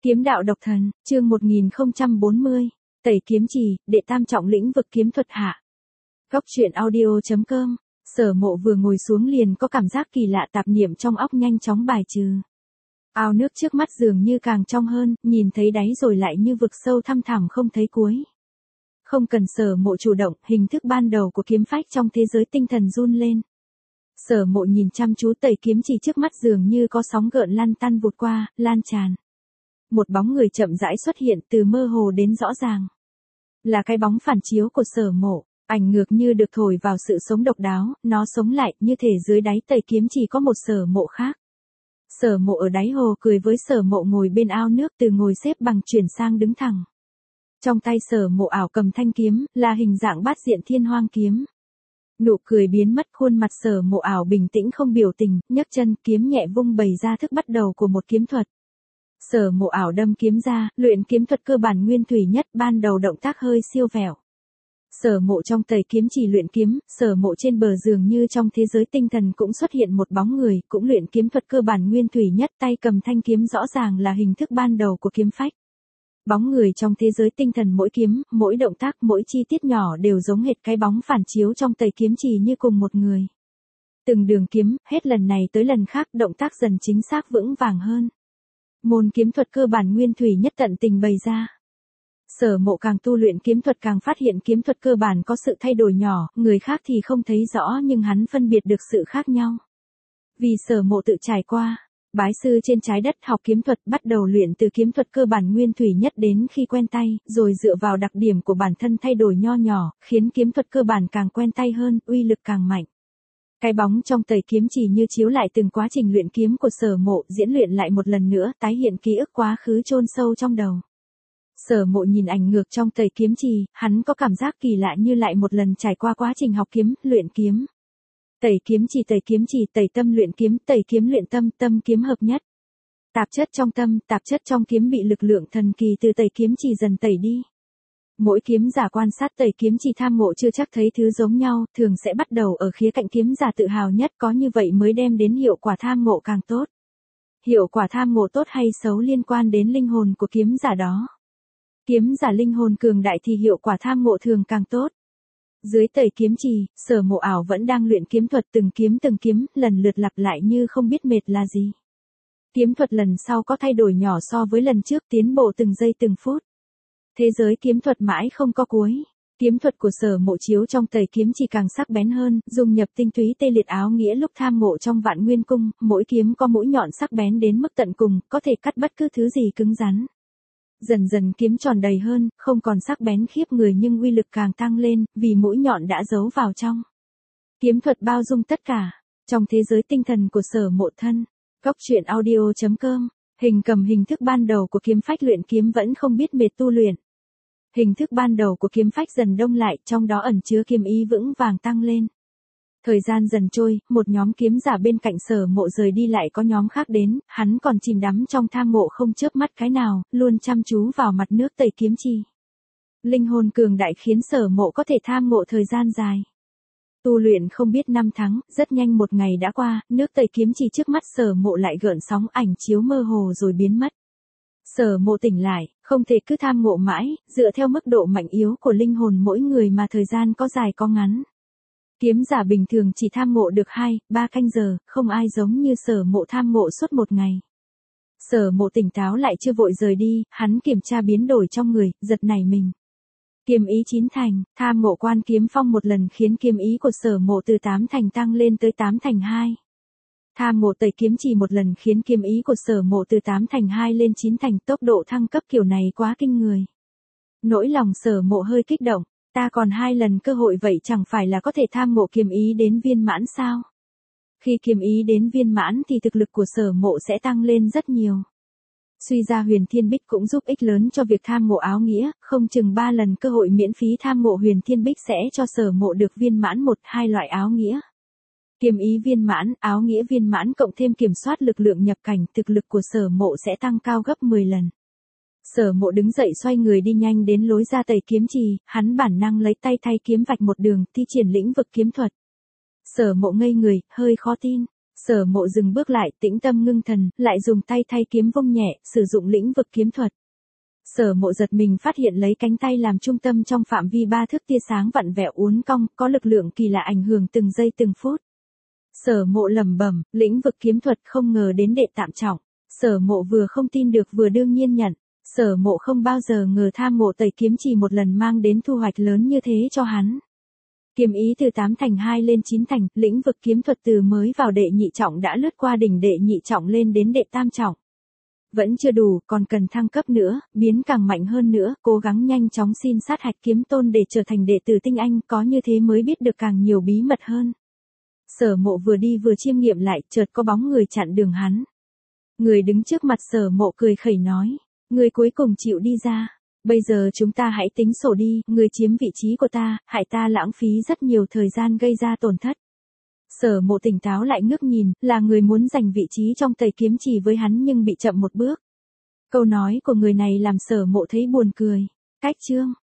Kiếm đạo độc thần, chương 1040, tẩy kiếm trì, đệ tam trọng lĩnh vực kiếm thuật hạ. Góc truyện audio.com, Sở Mộ vừa ngồi xuống liền có cảm giác kỳ lạ, tạp niệm trong óc nhanh chóng bài trừ. Ao nước trước mắt dường như càng trong hơn, nhìn thấy đáy rồi lại như vực sâu thăm thẳm không thấy cuối. Không cần Sở Mộ chủ động, hình thức ban đầu của kiếm phách trong thế giới tinh thần run lên. Sở Mộ nhìn chăm chú tẩy kiếm trì trước mắt, dường như có sóng gợn lăn tăn vụt qua, lan tràn. Một bóng người chậm rãi xuất hiện, từ mơ hồ đến rõ ràng. Là cái bóng phản chiếu của Sở Mộ, ảnh ngược như được thổi vào sự sống độc đáo, nó sống lại, như thể dưới đáy tẩy kiếm chỉ có một Sở Mộ khác. Sở Mộ ở đáy hồ cười với Sở Mộ ngồi bên ao nước, từ ngồi xếp bằng chuyển sang đứng thẳng. Trong tay Sở Mộ ảo cầm thanh kiếm, là hình dạng bát diện thiên hoang kiếm. Nụ cười biến mất, khuôn mặt Sở Mộ ảo bình tĩnh không biểu tình, nhấc chân, kiếm nhẹ vung bày ra thức bắt đầu của một kiếm thuật. Sở Mộ ảo đâm kiếm ra, luyện kiếm thuật cơ bản nguyên thủy nhất, ban đầu động tác hơi siêu vẹo. Sở Mộ trong tẩy kiếm chỉ luyện kiếm, Sở Mộ trên bờ dường như trong thế giới tinh thần cũng xuất hiện một bóng người, cũng luyện kiếm thuật cơ bản nguyên thủy nhất, tay cầm thanh kiếm rõ ràng là hình thức ban đầu của kiếm phách. Bóng người trong thế giới tinh thần mỗi kiếm, mỗi động tác, mỗi chi tiết nhỏ đều giống hệt cái bóng phản chiếu trong tẩy kiếm chỉ như cùng một người. Từng đường kiếm, hết lần này tới lần khác, động tác dần chính xác vững vàng hơn. Môn kiếm thuật cơ bản nguyên thủy nhất tận tình bày ra. Sở Mộ càng tu luyện kiếm thuật càng phát hiện kiếm thuật cơ bản có sự thay đổi nhỏ, người khác thì không thấy rõ nhưng hắn phân biệt được sự khác nhau. Vì Sở Mộ tự trải qua, bái sư trên trái đất học kiếm thuật, bắt đầu luyện từ kiếm thuật cơ bản nguyên thủy nhất đến khi quen tay, rồi dựa vào đặc điểm của bản thân thay đổi nho nhỏ, khiến kiếm thuật cơ bản càng quen tay hơn, uy lực càng mạnh. Cái bóng trong tẩy kiếm chỉ như chiếu lại từng quá trình luyện kiếm của Sở Mộ, diễn luyện lại một lần nữa, tái hiện ký ức quá khứ chôn sâu trong đầu. Sở Mộ nhìn ảnh ngược trong tẩy kiếm trì, hắn có cảm giác kỳ lạ như lại một lần trải qua quá trình học kiếm, luyện kiếm. Tẩy kiếm trì, tẩy tâm luyện kiếm, tẩy kiếm luyện tâm, tâm kiếm hợp nhất. Tạp chất trong tâm, tạp chất trong kiếm bị lực lượng thần kỳ từ tẩy kiếm trì dần tẩy đi. Mỗi kiếm giả quan sát tẩy kiếm trì tham ngộ chưa chắc thấy thứ giống nhau, thường sẽ bắt đầu ở khía cạnh kiếm giả tự hào nhất, có như vậy mới đem đến hiệu quả tham ngộ càng tốt. Hiệu quả tham ngộ tốt hay xấu liên quan đến linh hồn của kiếm giả đó. Kiếm giả linh hồn cường đại thì hiệu quả tham ngộ thường càng tốt. Dưới tẩy kiếm trì, Sở Mộ ảo vẫn đang luyện kiếm thuật từng kiếm, lần lượt lặp lại như không biết mệt là gì. Kiếm thuật lần sau có thay đổi nhỏ so với lần trước, tiến bộ từng giây từng phút. Thế giới kiếm thuật mãi không có cuối. Kiếm thuật của Sở Mộ chiếu trong tẩy kiếm chỉ càng sắc bén hơn, dung nhập tinh túy tê liệt áo nghĩa lúc tham ngộ trong Vạn Nguyên Cung, mỗi kiếm có mũi nhọn sắc bén đến mức tận cùng, có thể cắt bất cứ thứ gì cứng rắn. Dần dần kiếm tròn đầy hơn, không còn sắc bén khiếp người nhưng uy lực càng tăng lên, vì mũi nhọn đã giấu vào trong. Kiếm thuật bao dung tất cả, trong thế giới tinh thần của Sở Mộ thân. Góc truyện audio.com, hình cầm hình thức ban đầu của kiếm phách luyện kiếm vẫn không biết mệt tu luyện. Hình thức ban đầu của kiếm phách dần đông lại, trong đó ẩn chứa kiếm ý vững vàng tăng lên. Thời gian dần trôi, một nhóm kiếm giả bên cạnh Sở Mộ rời đi, lại có nhóm khác đến, hắn còn chìm đắm trong tham ngộ không chớp mắt cái nào, luôn chăm chú vào mặt nước tẩy kiếm trì. Linh hồn cường đại khiến Sở Mộ có thể tham ngộ thời gian dài. Tu luyện không biết năm tháng, rất nhanh một ngày đã qua, nước tẩy kiếm trì trước mắt Sở Mộ lại gợn sóng, ảnh chiếu mơ hồ rồi biến mất. Sở Mộ tỉnh lại, không thể cứ tham ngộ mãi, dựa theo mức độ mạnh yếu của linh hồn mỗi người mà thời gian có dài có ngắn. Kiếm giả bình thường chỉ tham ngộ được 2-3 canh giờ, không ai giống như Sở Mộ tham ngộ suốt một ngày. Sở Mộ tỉnh táo lại chưa vội rời đi, hắn kiểm tra biến đổi trong người, giật nảy mình. Kiếm ý 9 thành, tham ngộ Quan Kiếm Phong một lần khiến kiếm ý của Sở Mộ từ 8 thành tăng lên tới 8 thành 2. Tham ngộ tẩy kiếm trì một lần khiến kiếm ý của Sở Mộ từ 8 thành 2 lên 9 thành, tốc độ thăng cấp kiểu này quá kinh người. Nỗi lòng Sở Mộ hơi kích động. Ta còn 2 lần cơ hội vậy chẳng phải là có thể tham ngộ kiếm ý đến viên mãn sao? Khi kiếm ý đến viên mãn thì thực lực của Sở Mộ sẽ tăng lên rất nhiều. Suy ra Huyền Thiên Bích cũng giúp ích lớn cho việc tham ngộ áo nghĩa, không chừng 3 lần cơ hội miễn phí tham ngộ Huyền Thiên Bích sẽ cho Sở Mộ được viên mãn 1-2 loại áo nghĩa. Kiếm ý viên mãn, áo nghĩa viên mãn cộng thêm kiểm soát lực lượng nhập cảnh, thực lực của Sở Mộ sẽ tăng cao gấp 10 lần. Sở Mộ đứng dậy xoay người đi nhanh đến lối ra tẩy kiếm trì, hắn bản năng lấy tay thay kiếm vạch một đường, thi triển lĩnh vực kiếm thuật. Sở Mộ ngây người, hơi khó tin. Sở Mộ dừng bước lại, tĩnh tâm ngưng thần, lại dùng tay thay kiếm vung nhẹ, sử dụng lĩnh vực kiếm thuật. Sở Mộ giật mình phát hiện lấy cánh tay làm trung tâm trong phạm vi 3 thước tia sáng vặn vẹo uốn cong, có lực lượng kỳ lạ ảnh hưởng từng giây từng phút. Sở Mộ lẩm bẩm, lĩnh vực kiếm thuật không ngờ đến đệ tam trọng. Sở Mộ vừa không tin được vừa đương nhiên nhận. Sở Mộ không bao giờ ngờ tham ngộ tẩy kiếm chỉ một lần mang đến thu hoạch lớn như thế cho hắn. Kiếm ý từ 8 thành 2 lên 9 thành, lĩnh vực kiếm thuật từ mới vào đệ nhị trọng đã lướt qua đỉnh đệ nhị trọng lên đến đệ tam trọng. Vẫn chưa đủ, còn cần thăng cấp nữa, biến càng mạnh hơn nữa, cố gắng nhanh chóng xin sát hạch kiếm tôn để trở thành đệ tử tinh anh, có như thế mới biết được càng nhiều bí mật hơn. Sở Mộ vừa đi vừa chiêm nghiệm lại, chợt có bóng người chặn đường hắn. Người đứng trước mặt Sở Mộ cười khẩy nói, người cuối cùng chịu đi ra. Bây giờ chúng ta hãy tính sổ đi, người chiếm vị trí của ta, hại ta lãng phí rất nhiều thời gian gây ra tổn thất. Sở Mộ tỉnh táo lại ngước nhìn, là người muốn giành vị trí trong tẩy kiếm chỉ với hắn nhưng bị chậm một bước. Câu nói của người này làm Sở Mộ thấy buồn cười. Cách chương